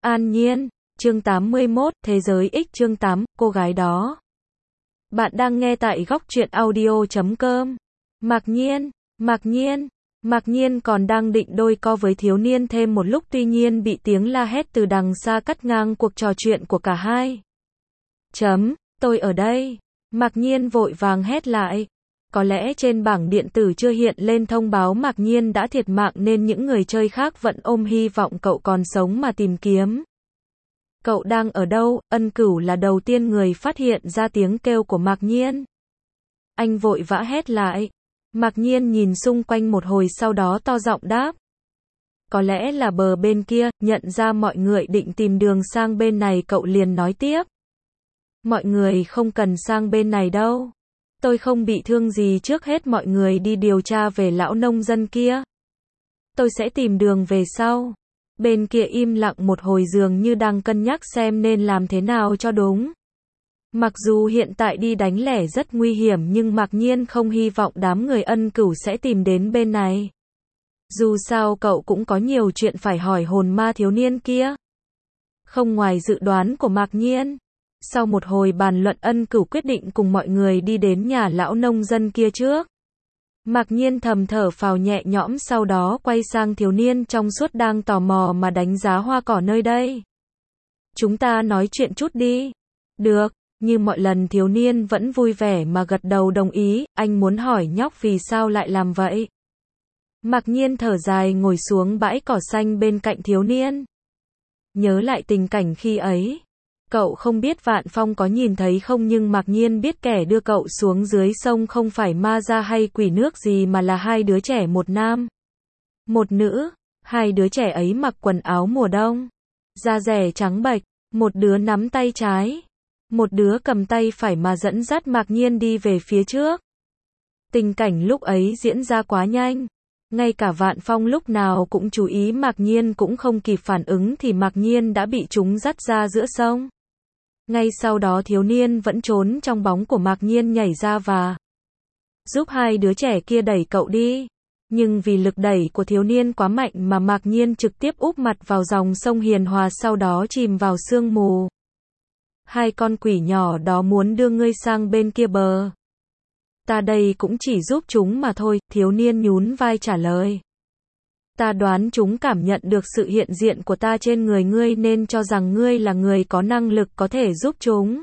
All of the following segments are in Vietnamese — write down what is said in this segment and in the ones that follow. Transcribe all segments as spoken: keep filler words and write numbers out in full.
An Nhiên, chương tám mươi mốt, Thế giới X chương tám, cô gái đó. Bạn đang nghe tại góc truyện audio chấm com. Mạc Nhiên, Mạc Nhiên, Mạc Nhiên còn đang định đôi co với thiếu niên thêm một lúc, tuy nhiên bị tiếng la hét từ đằng xa cắt ngang cuộc trò chuyện của cả hai. Chấm, tôi ở đây. Mạc Nhiên vội vàng hét lại. Có lẽ trên bảng điện tử chưa hiện lên thông báo Mạc Nhiên đã thiệt mạng nên những người chơi khác vẫn ôm hy vọng cậu còn sống mà tìm kiếm. Cậu đang ở đâu? Ân Cửu là đầu tiên người phát hiện ra tiếng kêu của Mạc Nhiên. Anh vội vã hét lại. Mạc Nhiên nhìn xung quanh một hồi sau đó to giọng đáp. Có lẽ là bờ bên kia, nhận ra mọi người định tìm đường sang bên này cậu liền nói tiếp. Mọi người không cần sang bên này đâu. Tôi không bị thương gì, trước hết mọi người đi điều tra về lão nông dân kia. Tôi sẽ tìm đường về sau. Bên kia im lặng một hồi dường như đang cân nhắc xem nên làm thế nào cho đúng. Mặc dù hiện tại đi đánh lẻ rất nguy hiểm nhưng Mạc Nhiên không hy vọng đám người Ân Cửu sẽ tìm đến bên này. Dù sao cậu cũng có nhiều chuyện phải hỏi hồn ma thiếu niên kia. Không ngoài dự đoán của Mạc Nhiên. Sau một hồi bàn luận, Ân Cửu quyết định cùng mọi người đi đến nhà lão nông dân kia trước. Mạc Nhiên thầm thở phào nhẹ nhõm, sau đó quay sang thiếu niên trong suốt đang tò mò mà đánh giá hoa cỏ nơi đây. Chúng ta nói chuyện chút đi. Được, như mọi lần thiếu niên vẫn vui vẻ mà gật đầu đồng ý, anh muốn hỏi nhóc vì sao lại làm vậy. Mạc Nhiên thở dài ngồi xuống bãi cỏ xanh bên cạnh thiếu niên. Nhớ lại tình cảnh khi ấy. Cậu không biết Vạn Phong có nhìn thấy không, nhưng Mạc Nhiên biết kẻ đưa cậu xuống dưới sông không phải ma da hay quỷ nước gì mà là hai đứa trẻ, một nam, một nữ. Hai đứa trẻ ấy mặc quần áo mùa đông, da rẻ trắng bệch, một đứa nắm tay trái, một đứa cầm tay phải mà dẫn dắt Mạc Nhiên đi về phía trước. Tình cảnh lúc ấy diễn ra quá nhanh. Ngay cả Vạn Phong lúc nào cũng chú ý Mạc Nhiên cũng không kịp phản ứng thì Mạc Nhiên đã bị chúng dắt ra giữa sông. Ngay sau đó thiếu niên vẫn trốn trong bóng của Mạc Nhiên nhảy ra và giúp hai đứa trẻ kia đẩy cậu đi. Nhưng vì lực đẩy của thiếu niên quá mạnh mà Mạc Nhiên trực tiếp úp mặt vào dòng sông hiền hòa, sau đó chìm vào sương mù. Hai con quỷ nhỏ đó muốn đưa ngươi sang bên kia bờ. Ta đây cũng chỉ giúp chúng mà thôi, thiếu niên nhún vai trả lời. Ta đoán chúng cảm nhận được sự hiện diện của ta trên người ngươi nên cho rằng ngươi là người có năng lực có thể giúp chúng.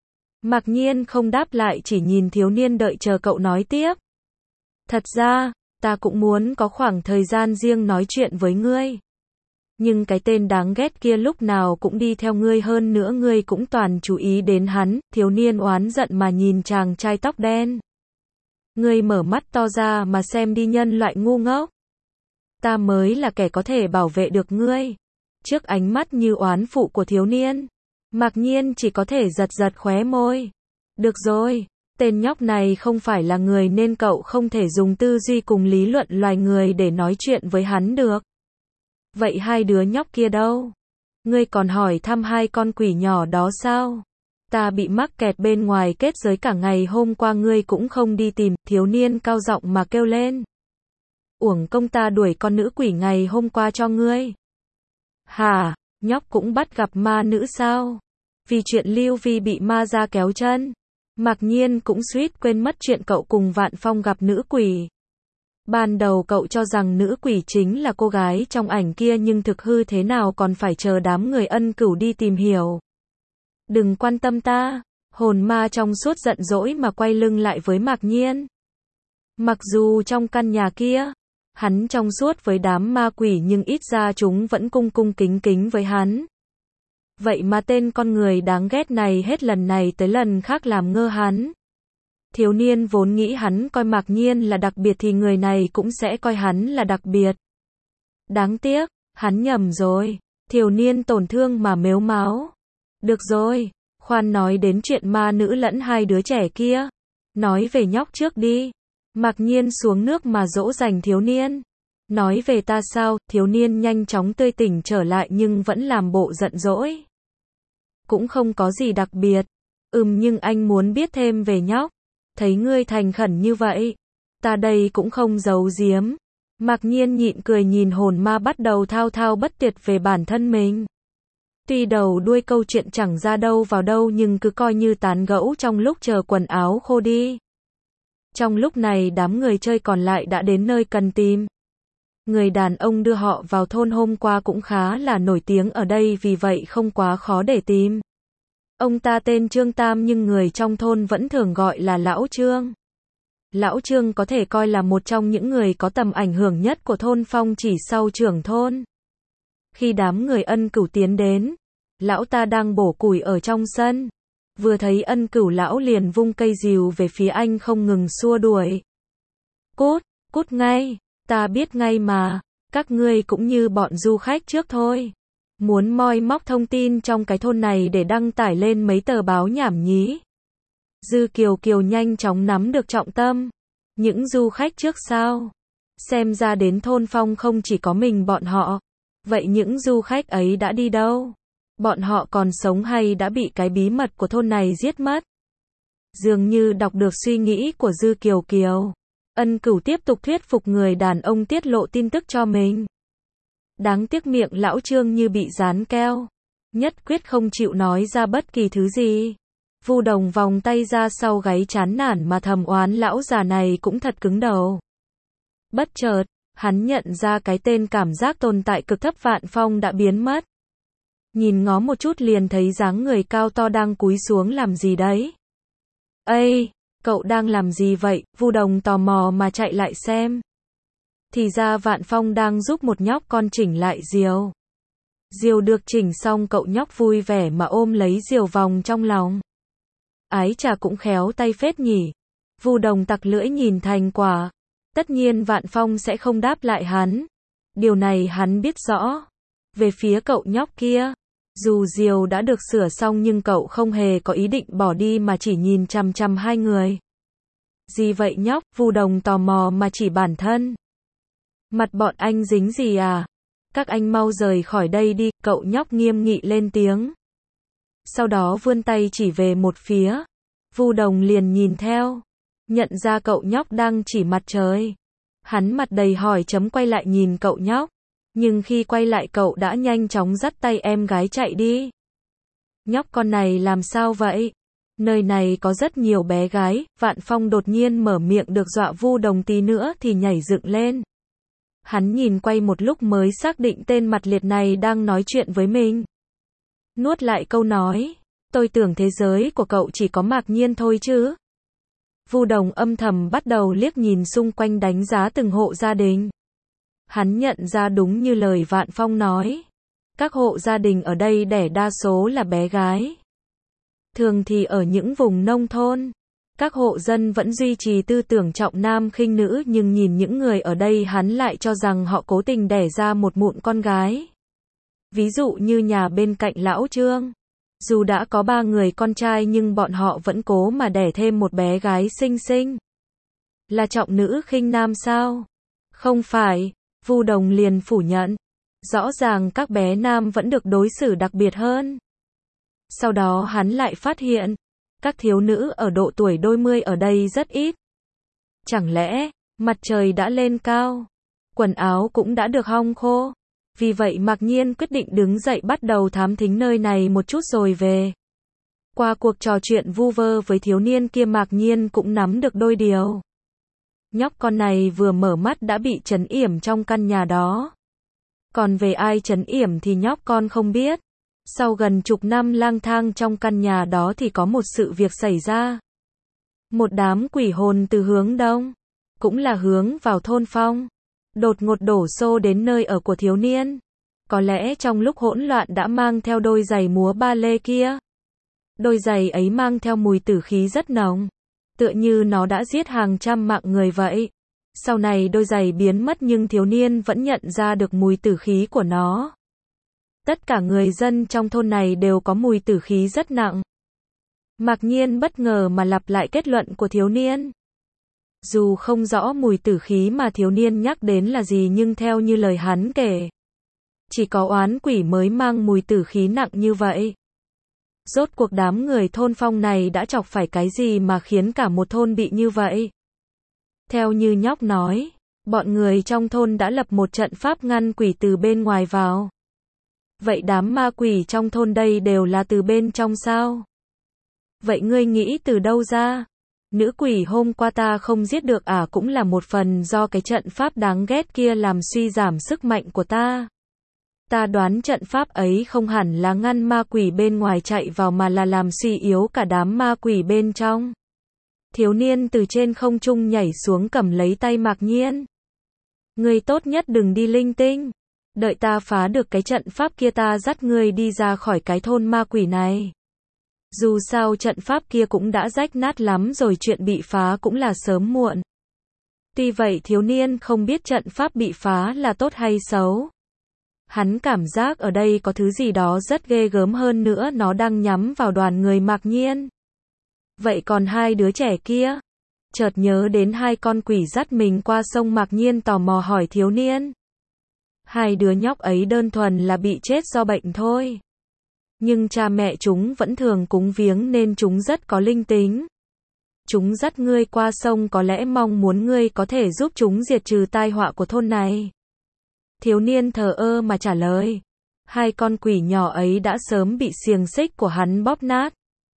Mạc Nhiên không đáp lại, chỉ nhìn thiếu niên đợi chờ cậu nói tiếp. Thật ra, ta cũng muốn có khoảng thời gian riêng nói chuyện với ngươi. Nhưng cái tên đáng ghét kia lúc nào cũng đi theo ngươi, hơn nữa ngươi cũng toàn chú ý đến hắn. Thiếu niên oán giận mà nhìn chàng trai tóc đen. Ngươi mở mắt to ra mà xem đi, nhân loại ngu ngốc. Ta mới là kẻ có thể bảo vệ được ngươi. Trước ánh mắt như oán phụ của thiếu niên, Mạc Nhiên chỉ có thể giật giật khóe môi. Được rồi, tên nhóc này không phải là người nên cậu không thể dùng tư duy cùng lý luận loài người để nói chuyện với hắn được. Vậy hai đứa nhóc kia đâu? Ngươi còn hỏi thăm hai con quỷ nhỏ đó sao? Ta bị mắc kẹt bên ngoài kết giới cả ngày hôm qua, ngươi cũng không đi tìm. Thiếu niên cao giọng mà kêu lên. Uổng công ta đuổi con nữ quỷ ngày hôm qua cho ngươi. Hả, nhóc cũng bắt gặp ma nữ sao? Vì chuyện Lưu Vi bị ma ra kéo chân, Mạc Nhiên cũng suýt quên mất chuyện cậu cùng Vạn Phong gặp nữ quỷ. Ban đầu cậu cho rằng nữ quỷ chính là cô gái trong ảnh kia, nhưng thực hư thế nào còn phải chờ đám người Ân Cửu đi tìm hiểu. Đừng quan tâm ta. Hồn ma trong suốt giận dỗi mà quay lưng lại với Mạc Nhiên. Mặc dù trong căn nhà kia, hắn trong suốt với đám ma quỷ nhưng ít ra chúng vẫn cung cung kính kính với hắn. Vậy mà tên con người đáng ghét này hết lần này tới lần khác làm ngơ hắn. Thiếu niên vốn nghĩ hắn coi Mạc Nhiên là đặc biệt thì người này cũng sẽ coi hắn là đặc biệt. Đáng tiếc, hắn nhầm rồi. Thiếu niên tổn thương mà mếu máo. Được rồi, khoan nói đến chuyện ma nữ lẫn hai đứa trẻ kia. Nói về nhóc trước đi. Mạc Nhiên xuống nước mà dỗ dành thiếu niên. Nói về ta sao? Thiếu niên nhanh chóng tươi tỉnh trở lại nhưng vẫn làm bộ giận dỗi. Cũng không có gì đặc biệt. Ừm, nhưng anh muốn biết thêm về nhóc. Thấy ngươi thành khẩn như vậy, ta đây cũng không giấu giếm. Mạc Nhiên nhịn cười nhìn hồn ma bắt đầu thao thao bất tuyệt về bản thân mình. Tuy đầu đuôi câu chuyện chẳng ra đâu vào đâu nhưng cứ coi như tán gẫu trong lúc chờ quần áo khô đi. Trong lúc này đám người chơi còn lại đã đến nơi cần tìm. Người đàn ông đưa họ vào thôn hôm qua cũng khá là nổi tiếng ở đây vì vậy không quá khó để tìm. Ông ta tên Trương Tam nhưng người trong thôn vẫn thường gọi là Lão Trương. Lão Trương có thể coi là một trong những người có tầm ảnh hưởng nhất của thôn Phong chỉ sau trưởng thôn. Khi đám người Ân Cửu tiến đến, lão ta đang bổ củi ở trong sân. Vừa thấy Ân Cửu lão liền vung cây rìu về phía anh không ngừng xua đuổi. Cút, cút ngay, ta biết ngay mà, các ngươi cũng như bọn du khách trước thôi. Muốn moi móc thông tin trong cái thôn này để đăng tải lên mấy tờ báo nhảm nhí. Dư Kiều Kiều nhanh chóng nắm được trọng tâm. Những du khách trước sao? Xem ra đến thôn Phong không chỉ có mình bọn họ. Vậy những du khách ấy đã đi đâu? Bọn họ còn sống hay đã bị cái bí mật của thôn này giết mất? Dường như đọc được suy nghĩ của Dư Kiều Kiều. Ân Cửu tiếp tục thuyết phục người đàn ông tiết lộ tin tức cho mình. Đáng tiếc miệng lão Trương như bị dán keo. Nhất quyết không chịu nói ra bất kỳ thứ gì. Vu Đồng vòng tay ra sau gáy chán nản mà thầm oán lão già này cũng thật cứng đầu. Bất chợt, hắn nhận ra cái tên cảm giác tồn tại cực thấp Vạn Phong đã biến mất. Nhìn ngó một chút liền thấy dáng người cao to đang cúi xuống làm gì đấy. Ây, cậu đang làm gì vậy? Vu Đồng tò mò mà chạy lại xem. Thì ra Vạn Phong đang giúp một nhóc con chỉnh lại diều. Diều được chỉnh xong cậu nhóc vui vẻ mà ôm lấy diều vòng trong lòng. Ái chà cũng khéo tay phết nhỉ. Vu Đồng tặc lưỡi nhìn thành quả. Tất nhiên Vạn Phong sẽ không đáp lại hắn. Điều này hắn biết rõ. Về phía cậu nhóc kia, dù diều đã được sửa xong nhưng cậu không hề có ý định bỏ đi mà chỉ nhìn chằm chằm hai người. Gì vậy nhóc? Vu Đồng tò mò mà chỉ bản thân. Mặt bọn anh dính gì à? Các anh mau rời khỏi đây đi, cậu nhóc nghiêm nghị lên tiếng. Sau đó vươn tay chỉ về một phía. Vu Đồng liền nhìn theo. Nhận ra cậu nhóc đang chỉ mặt trời. Hắn mặt đầy hỏi chấm quay lại nhìn cậu nhóc. Nhưng khi quay lại cậu đã nhanh chóng dắt tay em gái chạy đi. Nhóc con này làm sao vậy? Nơi này có rất nhiều bé gái. Vạn Phong đột nhiên mở miệng được dọa Vu Đồng tí nữa thì nhảy dựng lên. Hắn nhìn quay một lúc mới xác định tên mặt liệt này đang nói chuyện với mình. Nuốt lại câu nói. Tôi tưởng thế giới của cậu chỉ có Mạc Nhiên thôi chứ. Vu Đồng âm thầm bắt đầu liếc nhìn xung quanh đánh giá từng hộ gia đình. Hắn nhận ra đúng như lời Vạn Phong nói. Các hộ gia đình ở đây đẻ đa số là bé gái. Thường thì ở những vùng nông thôn, các hộ dân vẫn duy trì tư tưởng trọng nam khinh nữ nhưng nhìn những người ở đây hắn lại cho rằng họ cố tình đẻ ra một mụn con gái. Ví dụ như nhà bên cạnh Lão Trương. Dù đã có ba người con trai nhưng bọn họ vẫn cố mà đẻ thêm một bé gái xinh xinh. Là trọng nữ khinh nam sao? Không phải, Vu Đồng liền phủ nhận. Rõ ràng các bé nam vẫn được đối xử đặc biệt hơn. Sau đó hắn lại phát hiện, các thiếu nữ ở độ tuổi đôi mươi ở đây rất ít. Chẳng lẽ, mặt trời đã lên cao, quần áo cũng đã được hong khô. Vì vậy Mạc Nhiên quyết định đứng dậy bắt đầu thám thính nơi này một chút rồi về. Qua cuộc trò chuyện vu vơ với thiếu niên kia Mạc Nhiên cũng nắm được đôi điều. Nhóc con này vừa mở mắt đã bị trấn yểm trong căn nhà đó. Còn về ai trấn yểm thì nhóc con không biết. Sau gần chục năm lang thang trong căn nhà đó thì có một sự việc xảy ra. Một đám quỷ hồn từ hướng đông, cũng là hướng vào thôn Phong, đột ngột đổ xô đến nơi ở của thiếu niên. Có lẽ trong lúc hỗn loạn đã mang theo đôi giày múa ba lê kia. Đôi giày ấy mang theo mùi tử khí rất nồng, tựa như nó đã giết hàng trăm mạng người vậy. Sau này đôi giày biến mất nhưng thiếu niên vẫn nhận ra được mùi tử khí của nó. Tất cả người dân trong thôn này đều có mùi tử khí rất nặng. Mạc Nhiên bất ngờ mà lặp lại kết luận của thiếu niên. Dù không rõ mùi tử khí mà thiếu niên nhắc đến là gì nhưng theo như lời hắn kể, chỉ có oán quỷ mới mang mùi tử khí nặng như vậy. Rốt cuộc đám người thôn Phong này đã chọc phải cái gì mà khiến cả một thôn bị như vậy? Theo như nhóc nói, bọn người trong thôn đã lập một trận pháp ngăn quỷ từ bên ngoài vào. Vậy đám ma quỷ trong thôn đây đều là từ bên trong sao? Vậy ngươi nghĩ từ đâu ra? Nữ quỷ hôm qua ta không giết được à, cũng là một phần do cái trận pháp đáng ghét kia làm suy giảm sức mạnh của ta. Ta đoán trận pháp ấy không hẳn là ngăn ma quỷ bên ngoài chạy vào mà là làm suy yếu cả đám ma quỷ bên trong. Thiếu niên từ trên không trung nhảy xuống cầm lấy tay Mạc Nhiên. Ngươi tốt nhất đừng đi linh tinh. Đợi ta phá được cái trận pháp kia ta dắt ngươi đi ra khỏi cái thôn ma quỷ này. Dù sao trận pháp kia cũng đã rách nát lắm rồi, chuyện bị phá cũng là sớm muộn. Tuy vậy thiếu niên không biết trận pháp bị phá là tốt hay xấu. Hắn cảm giác ở đây có thứ gì đó rất ghê gớm, hơn nữa nó đang nhắm vào đoàn người Mạc Nhiên. Vậy còn hai đứa trẻ kia? Chợt nhớ đến hai con quỷ dắt mình qua sông, Mạc Nhiên tò mò hỏi thiếu niên. Hai đứa nhóc ấy đơn thuần là bị chết do bệnh thôi. Nhưng cha mẹ chúng vẫn thường cúng viếng nên chúng rất có linh tính. Chúng dắt ngươi qua sông có lẽ mong muốn ngươi có thể giúp chúng diệt trừ tai họa của thôn này. Thiếu niên thờ ơ mà trả lời. Hai con quỷ nhỏ ấy đã sớm bị xiềng xích của hắn bóp nát.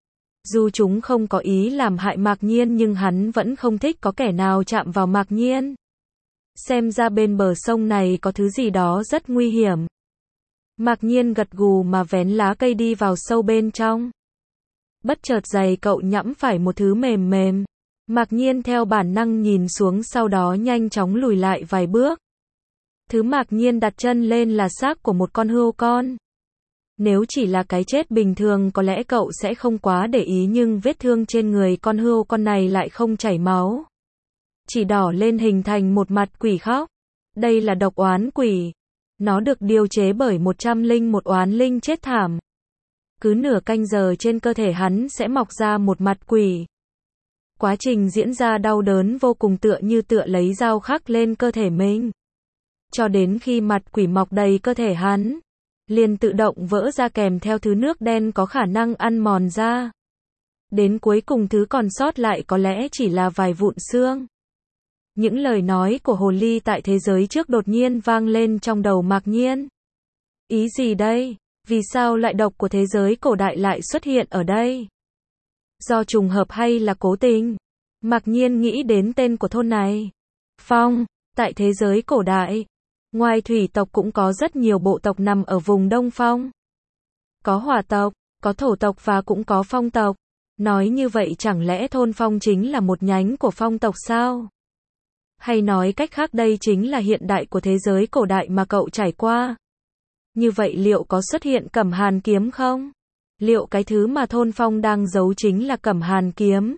Dù chúng không có ý làm hại Mạc Nhiên nhưng hắn vẫn không thích có kẻ nào chạm vào Mạc Nhiên. Xem ra bên bờ sông này có thứ gì đó rất nguy hiểm. Mạc Nhiên gật gù mà vén lá cây đi vào sâu bên trong. Bất chợt giày cậu nhẫm phải một thứ mềm mềm. Mạc Nhiên theo bản năng nhìn xuống, sau đó nhanh chóng lùi lại vài bước. Thứ Mạc Nhiên đặt chân lên là xác của một con hươu con. Nếu chỉ là cái chết bình thường có lẽ cậu sẽ không quá để ý, nhưng vết thương trên người con hươu con này lại không chảy máu. Chỉ đỏ lên hình thành một mặt quỷ khóc. Đây là độc oán quỷ. Nó được điều chế bởi một trăm linh một oán linh chết thảm. Cứ nửa canh giờ trên cơ thể hắn sẽ mọc ra một mặt quỷ. Quá trình diễn ra đau đớn vô cùng, tựa như tựa lấy dao khắc lên cơ thể mình. Cho đến khi mặt quỷ mọc đầy cơ thể hắn, liền tự động vỡ ra kèm theo thứ nước đen có khả năng ăn mòn da. Đến cuối cùng thứ còn sót lại có lẽ chỉ là vài vụn xương. Những lời nói của hồ ly tại thế giới trước đột nhiên vang lên trong đầu Mạc Nhiên. Ý gì đây? Vì sao loại độc của thế giới cổ đại lại xuất hiện ở đây? Do trùng hợp hay là cố tình? Mạc Nhiên nghĩ đến tên của thôn này. Phong, tại thế giới cổ đại, ngoài thủy tộc cũng có rất nhiều bộ tộc nằm ở vùng Đông Phong. Có hỏa tộc, có thổ tộc và cũng có phong tộc. Nói như vậy chẳng lẽ thôn Phong chính là một nhánh của phong tộc sao? Hay nói cách khác đây chính là hiện đại của thế giới cổ đại mà cậu trải qua? Như vậy liệu có xuất hiện Cẩm Hàn kiếm không? Liệu cái thứ mà thôn Phong đang giấu chính là Cẩm Hàn kiếm?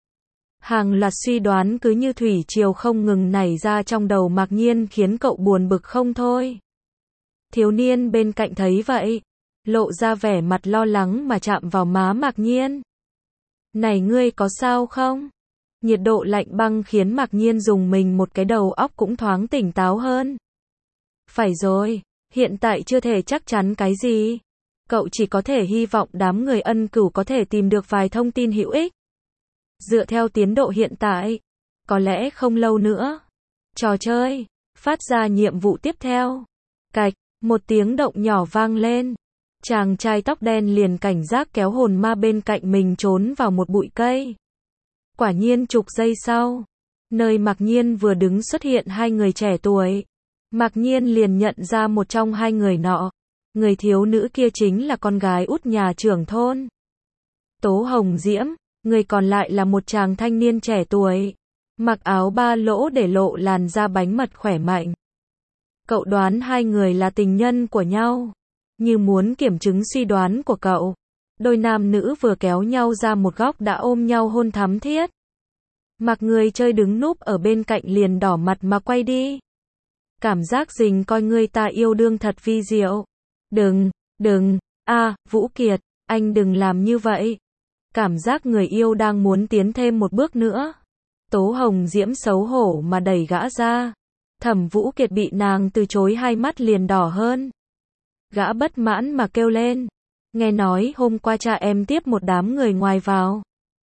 Hàng loạt suy đoán cứ như thủy triều không ngừng nảy ra trong đầu Mạc Nhiên, khiến cậu buồn bực không thôi. Thiếu niên bên cạnh thấy vậy, lộ ra vẻ mặt lo lắng mà chạm vào má Mạc Nhiên. Này ngươi có sao không? Nhiệt độ lạnh băng khiến Mạc Nhiên dùng mình một cái, đầu óc cũng thoáng tỉnh táo hơn. Phải rồi, hiện tại chưa thể chắc chắn cái gì. Cậu chỉ có thể hy vọng đám người Ân Cửu có thể tìm được vài thông tin hữu ích. Dựa theo tiến độ hiện tại, có lẽ không lâu nữa, trò chơi phát ra nhiệm vụ tiếp theo. Cạch, một tiếng động nhỏ vang lên. Chàng trai tóc đen liền cảnh giác kéo hồn ma bên cạnh mình trốn vào một bụi cây. Quả nhiên chục giây sau, nơi Mạc Nhiên vừa đứng xuất hiện hai người trẻ tuổi. Mạc Nhiên liền nhận ra một trong hai người nọ. Người thiếu nữ kia chính là con gái út nhà trưởng thôn, Tố Hồng Diễm. Người còn lại là một chàng thanh niên trẻ tuổi, mặc áo ba lỗ để lộ làn da bánh mật khỏe mạnh. Cậu đoán hai người là tình nhân của nhau. Như muốn kiểm chứng suy đoán của cậu, đôi nam nữ vừa kéo nhau ra một góc đã ôm nhau hôn thắm thiết. Mặc người chơi đứng núp ở bên cạnh liền đỏ mặt mà quay đi. Cảm giác dình coi người ta yêu đương thật vi diệu. Đừng, đừng, a, Vũ Kiệt, anh đừng làm như vậy. Cảm giác người yêu đang muốn tiến thêm một bước nữa. Tố Hồng Diễm xấu hổ mà đẩy gã ra. Thẩm Vũ Kiệt bị nàng từ chối, hai mắt liền đỏ hơn. Gã bất mãn mà kêu lên. Nghe nói hôm qua cha em tiếp một đám người ngoài vào.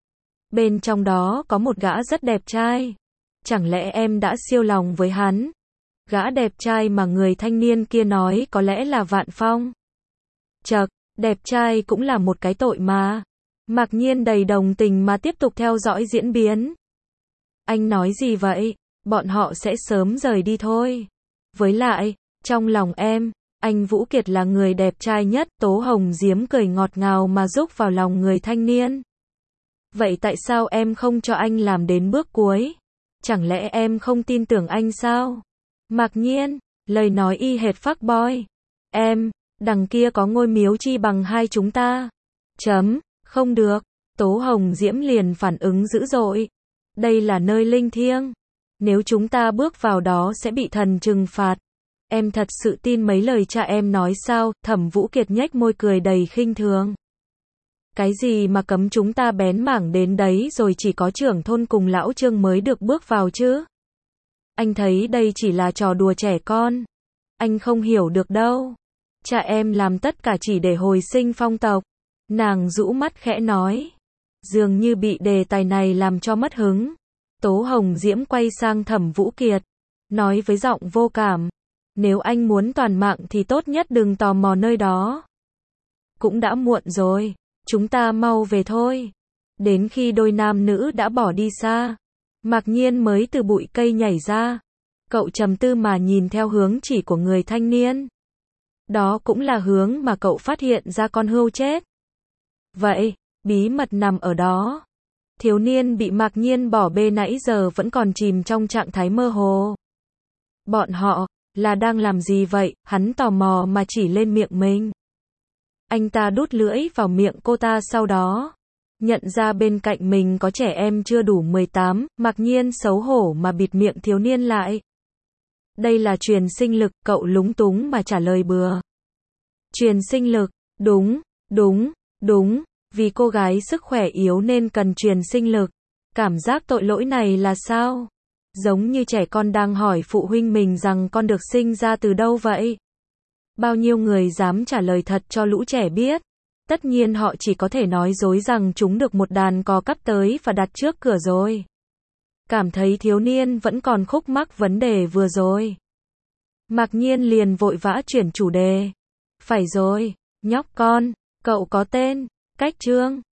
Bên trong đó có một gã rất đẹp trai. Chẳng lẽ em đã siêu lòng với hắn? Gã đẹp trai mà người thanh niên kia nói có lẽ là Vạn Phong. Chậc, đẹp trai cũng là một cái tội mà. Mạc Nhiên đầy đồng tình mà tiếp tục theo dõi diễn biến. Anh nói gì vậy? Bọn họ sẽ sớm rời đi thôi. Với lại, trong lòng em, anh Vũ Kiệt là người đẹp trai nhất. Tố Hồng Diễm cười ngọt ngào mà rúc vào lòng người thanh niên. Vậy tại sao em không cho anh làm đến bước cuối? Chẳng lẽ em không tin tưởng anh sao? Mạc Nhiên, lời nói y hệt fuck boy. Em, đằng kia có ngôi miếu chi bằng hai chúng ta. Chấm, không được. Tố Hồng Diễm liền phản ứng dữ dội. Đây là nơi linh thiêng. Nếu chúng ta bước vào đó sẽ bị thần trừng phạt. Em thật sự tin mấy lời cha em nói sao? Thẩm Vũ Kiệt nhếch môi cười đầy khinh thường. Cái gì mà cấm chúng ta bén mảng đến đấy rồi chỉ có trưởng thôn cùng lão Trương mới được bước vào chứ? Anh thấy đây chỉ là trò đùa trẻ con. Anh không hiểu được đâu. Cha em làm tất cả chỉ để hồi sinh phong tộc. Nàng rũ mắt khẽ nói. Dường như bị đề tài này làm cho mất hứng. Tố Hồng Diễm quay sang Thẩm Vũ Kiệt. Nói với giọng vô cảm. Nếu anh muốn toàn mạng thì tốt nhất đừng tò mò nơi đó. Cũng đã muộn rồi. Chúng ta mau về thôi. Đến khi đôi nam nữ đã bỏ đi xa, Mạc Nhiên mới từ bụi cây nhảy ra. Cậu trầm tư mà nhìn theo hướng chỉ của người thanh niên. Đó cũng là hướng mà cậu phát hiện ra con hươu chết. Vậy, bí mật nằm ở đó. Thiếu niên bị Mạc Nhiên bỏ bê nãy giờ vẫn còn chìm trong trạng thái mơ hồ. Bọn họ, là đang làm gì vậy? Hắn tò mò mà chỉ lên miệng mình. Anh ta đút lưỡi vào miệng cô ta sau đó. Nhận ra bên cạnh mình có trẻ em chưa đủ mười tám, Mạc Nhiên xấu hổ mà bịt miệng thiếu niên lại. Đây là truyền sinh lực, cậu lúng túng mà trả lời bừa. Truyền sinh lực, đúng, đúng, đúng, vì cô gái sức khỏe yếu nên cần truyền sinh lực. Cảm giác tội lỗi này là sao? Giống như trẻ con đang hỏi phụ huynh mình rằng con được sinh ra từ đâu vậy? Bao nhiêu người dám trả lời thật cho lũ trẻ biết? Tất nhiên họ chỉ có thể nói dối rằng chúng được một đàn cò cắp tới và đặt trước cửa rồi. Cảm thấy thiếu niên vẫn còn khúc mắc vấn đề vừa rồi. Mạc Nhiên liền vội vã chuyển chủ đề. Phải rồi, nhóc con, cậu có tên, Cách Trương.